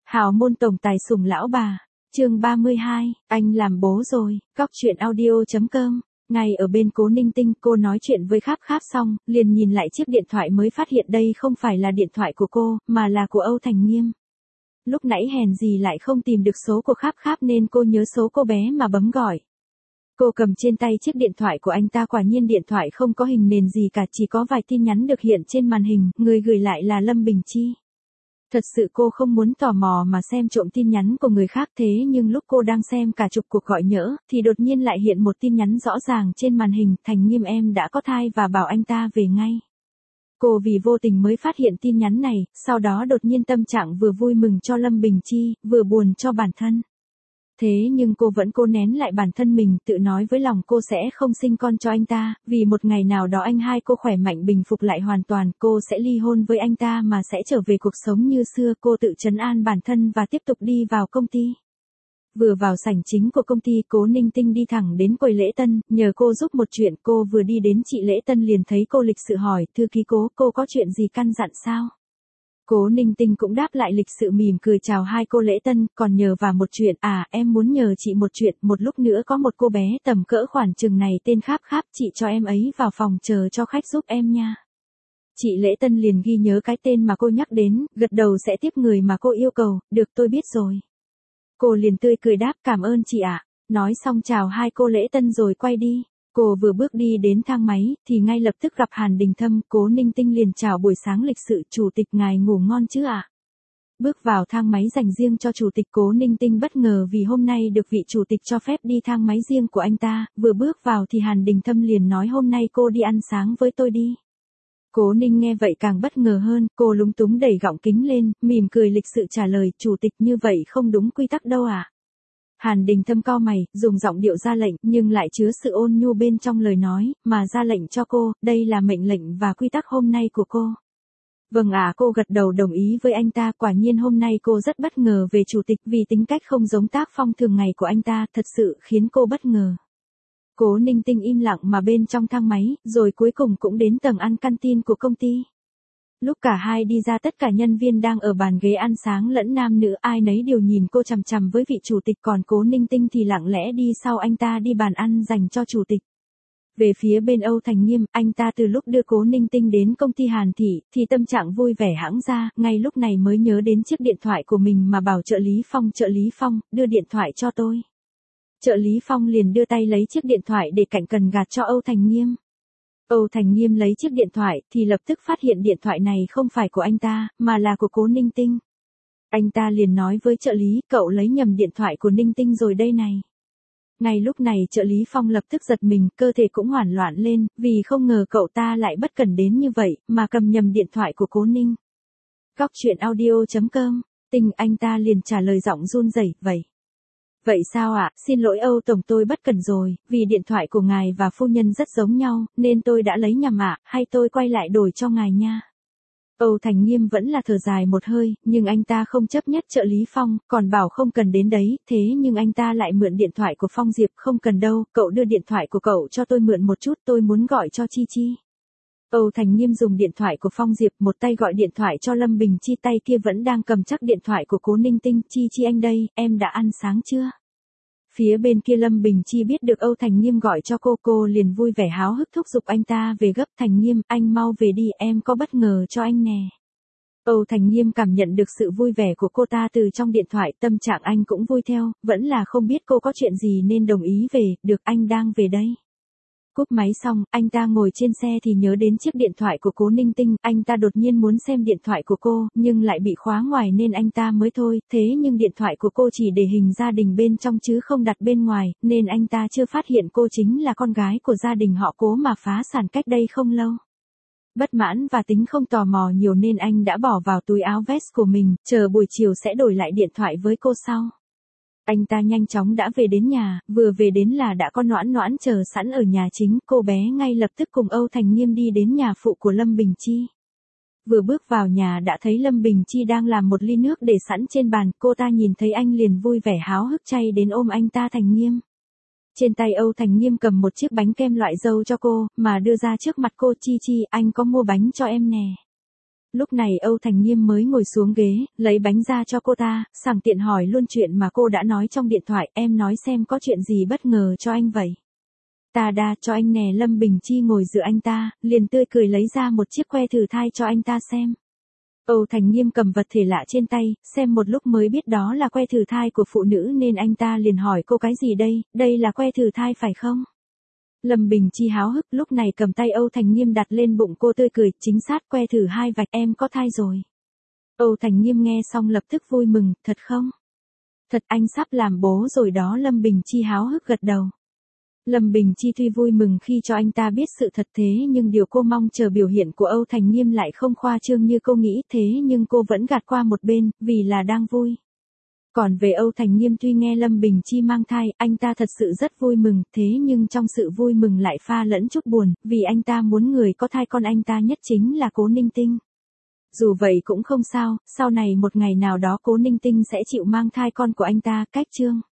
Hào môn tổng tài sủng lão bà. Chương 32, anh làm bố rồi. Góc truyện audio.com. Ngay ở bên Cố Ninh Tinh, cô nói chuyện với Kháp Kháp xong, liền nhìn lại chiếc điện thoại mới phát hiện đây không phải là điện thoại của cô, mà là của Âu Thành Nghiêm. Lúc nãy hèn gì lại không tìm được số của Kháp Kháp nên cô nhớ số cô bé mà bấm gọi. Cô cầm trên tay chiếc điện thoại của anh ta, quả nhiên điện thoại không có hình nền gì cả, chỉ có vài tin nhắn được hiện trên màn hình, người gửi lại là Lâm Bình Chi. Thật sự cô không muốn tò mò mà xem trộm tin nhắn của người khác, thế nhưng lúc cô đang xem cả chục cuộc gọi nhỡ, thì đột nhiên lại hiện một tin nhắn rõ ràng trên màn hình, Thành Nghiêm em đã có thai và bảo anh ta về ngay. Cô vì vô tình mới phát hiện tin nhắn này, sau đó đột nhiên tâm trạng vừa vui mừng cho Lâm Bình Chi, vừa buồn cho bản thân. Thế nhưng cô vẫn cố nén lại bản thân mình, tự nói với lòng cô sẽ không sinh con cho anh ta, vì một ngày nào đó anh hai cô khỏe mạnh bình phục lại hoàn toàn, cô sẽ ly hôn với anh ta mà sẽ trở về cuộc sống như xưa. Cô tự trấn an bản thân và tiếp tục đi vào công ty. Vừa vào sảnh chính của công ty, Cố Ninh Tinh đi thẳng đến quầy lễ tân, nhờ cô giúp một chuyện. Cô vừa đi đến chị lễ tân liền thấy cô lịch sự hỏi, thư ký Cố, cô có chuyện gì căn dặn sao? Cố Ninh Tinh cũng đáp lại lịch sự mỉm cười chào hai cô lễ tân, còn nhờ vào một chuyện, em muốn nhờ chị một chuyện, một lúc nữa có một cô bé tầm cỡ khoảng chừng này tên Kháp Kháp, chị cho em ấy vào phòng chờ cho khách giúp em nha. Chị lễ tân liền ghi nhớ cái tên mà cô nhắc đến, gật đầu sẽ tiếp người mà cô yêu cầu, được tôi biết rồi. Cô liền tươi cười đáp cảm ơn chị ạ. Nói xong chào hai cô lễ tân rồi quay đi. Cô vừa bước đi đến thang máy, thì ngay lập tức gặp Hàn Đình Thâm. Cố Ninh Tinh liền chào buổi sáng lịch sự, chủ tịch ngài ngủ ngon chứ ạ? Bước vào thang máy dành riêng cho chủ tịch, Cố Ninh Tinh bất ngờ vì hôm nay được vị chủ tịch cho phép đi thang máy riêng của anh ta. Vừa bước vào thì Hàn Đình Thâm liền nói hôm nay cô đi ăn sáng với tôi đi. Cố Ninh nghe vậy càng bất ngờ hơn, cô lúng túng đẩy gọng kính lên, mỉm cười lịch sự trả lời, chủ tịch như vậy không đúng quy tắc đâu ạ. Hàn Đình Thâm cau mày, dùng giọng điệu ra lệnh, nhưng lại chứa sự ôn nhu bên trong lời nói, mà ra lệnh cho cô, đây là mệnh lệnh và quy tắc hôm nay của cô. Vâng ạ, cô gật đầu đồng ý với anh ta, quả nhiên hôm nay cô rất bất ngờ về chủ tịch vì tính cách không giống tác phong thường ngày của anh ta, thật sự khiến cô bất ngờ. Cố Ninh Tinh im lặng mà bên trong thang máy, rồi cuối cùng cũng đến tầng ăn canteen của công ty. Lúc cả hai đi ra tất cả nhân viên đang ở bàn ghế ăn sáng lẫn nam nữ ai nấy đều nhìn cô chằm chằm với vị chủ tịch, còn Cố Ninh Tinh thì lặng lẽ đi sau anh ta đi bàn ăn dành cho chủ tịch. Về phía bên Âu Thành Nghiêm, anh ta từ lúc đưa Cố Ninh Tinh đến công ty Hàn Thị, thì tâm trạng vui vẻ hãng ra, ngay lúc này mới nhớ đến chiếc điện thoại của mình mà bảo trợ lý Phong, đưa điện thoại cho tôi. Trợ lý Phong liền đưa tay lấy chiếc điện thoại để cạnh cần gạt cho Âu Thành Nghiêm. Âu Thành Nghiêm lấy chiếc điện thoại thì lập tức phát hiện điện thoại này không phải của anh ta, mà là của Cố Ninh Tinh. Anh ta liền nói với trợ lý, cậu lấy nhầm điện thoại của Ninh Tinh rồi đây này. Ngay lúc này trợ lý Phong lập tức giật mình, cơ thể cũng hoảng loạn lên, vì không ngờ cậu ta lại bất cẩn đến như vậy, mà cầm nhầm điện thoại của Cố Ninh. Góc truyện audio.com, Tinh anh ta liền trả lời giọng run rẩy, Vậy sao ạ, xin lỗi Âu Tổng, tôi bất cẩn rồi, vì điện thoại của ngài và phu nhân rất giống nhau, nên tôi đã lấy nhầm ạ, hay tôi quay lại đổi cho ngài nha. Âu Thành Nghiêm vẫn là thở dài một hơi, nhưng anh ta không chấp nhất trợ lý Phong, còn bảo không cần đến đấy, thế nhưng anh ta lại mượn điện thoại của Phong Diệp, không cần đâu, cậu đưa điện thoại của cậu cho tôi mượn một chút, tôi muốn gọi cho Chi Chi. Âu Thành Nghiêm dùng điện thoại của Phong Diệp, một tay gọi điện thoại cho Lâm Bình Chi, tay kia vẫn đang cầm chắc điện thoại của Cố Ninh Tinh, Chi Chi anh đây, em đã ăn sáng chưa? Phía bên kia Lâm Bình Chi biết được Âu Thành Nghiêm gọi cho cô liền vui vẻ háo hức thúc giục anh ta về gấp, Thành Nghiêm, anh mau về đi, em có bất ngờ cho anh nè. Âu Thành Nghiêm cảm nhận được sự vui vẻ của cô ta từ trong điện thoại, tâm trạng anh cũng vui theo, vẫn là không biết cô có chuyện gì nên đồng ý về, được anh đang về đây. Cúp máy xong, anh ta ngồi trên xe thì nhớ đến chiếc điện thoại của Cố Ninh Tinh, anh ta đột nhiên muốn xem điện thoại của cô, nhưng lại bị khóa ngoài nên anh ta mới thôi, thế nhưng điện thoại của cô chỉ để hình gia đình bên trong chứ không đặt bên ngoài, nên anh ta chưa phát hiện cô chính là con gái của gia đình họ Cố mà phá sản cách đây không lâu. Bất mãn và tính không tò mò nhiều nên anh đã bỏ vào túi áo vest của mình, chờ buổi chiều sẽ đổi lại điện thoại với cô sau. Anh ta nhanh chóng đã về đến nhà, vừa về đến là đã có Noãn Noãn chờ sẵn ở nhà chính, cô bé ngay lập tức cùng Âu Thành Nghiêm đi đến nhà phụ của Lâm Bình Chi. Vừa bước vào nhà đã thấy Lâm Bình Chi đang làm một ly nước để sẵn trên bàn, cô ta nhìn thấy anh liền vui vẻ háo hức chay đến ôm anh ta. Thành Nghiêm. Trên tay Âu Thành Nghiêm cầm một chiếc bánh kem loại dâu cho cô, mà đưa ra trước mặt cô, Chi Chi, anh có mua bánh cho em nè. Lúc này Âu Thành Nghiêm mới ngồi xuống ghế, lấy bánh ra cho cô ta, sẵn tiện hỏi luôn chuyện mà cô đã nói trong điện thoại, em nói xem có chuyện gì bất ngờ cho anh vậy. Ta đa cho anh nè. Lâm Bình Chi ngồi dựa anh ta, liền tươi cười lấy ra một chiếc que thử thai cho anh ta xem. Âu Thành Nghiêm cầm vật thể lạ trên tay, xem một lúc mới biết đó là que thử thai của phụ nữ nên anh ta liền hỏi cô cái gì đây là que thử thai phải không? Lâm Bình Chi háo hức lúc này cầm tay Âu Thành Nghiêm đặt lên bụng cô tươi cười, chính xác que thử 2 vạch em có thai rồi. Âu Thành Nghiêm nghe xong lập tức vui mừng, thật không? Thật anh sắp làm bố rồi đó. Lâm Bình Chi háo hức gật đầu. Lâm Bình Chi tuy vui mừng khi cho anh ta biết sự thật thế nhưng điều cô mong chờ biểu hiện của Âu Thành Nghiêm lại không khoa trương như cô nghĩ thế nhưng cô vẫn gạt qua một bên, vì là đang vui. Còn về Âu Thành Nghiêm tuy nghe Lâm Bình Chi mang thai, anh ta thật sự rất vui mừng, thế nhưng trong sự vui mừng lại pha lẫn chút buồn, vì anh ta muốn người có thai con anh ta nhất chính là Cố Ninh Tinh. Dù vậy cũng không sao, sau này một ngày nào đó Cố Ninh Tinh sẽ chịu mang thai con của anh ta, cách chương.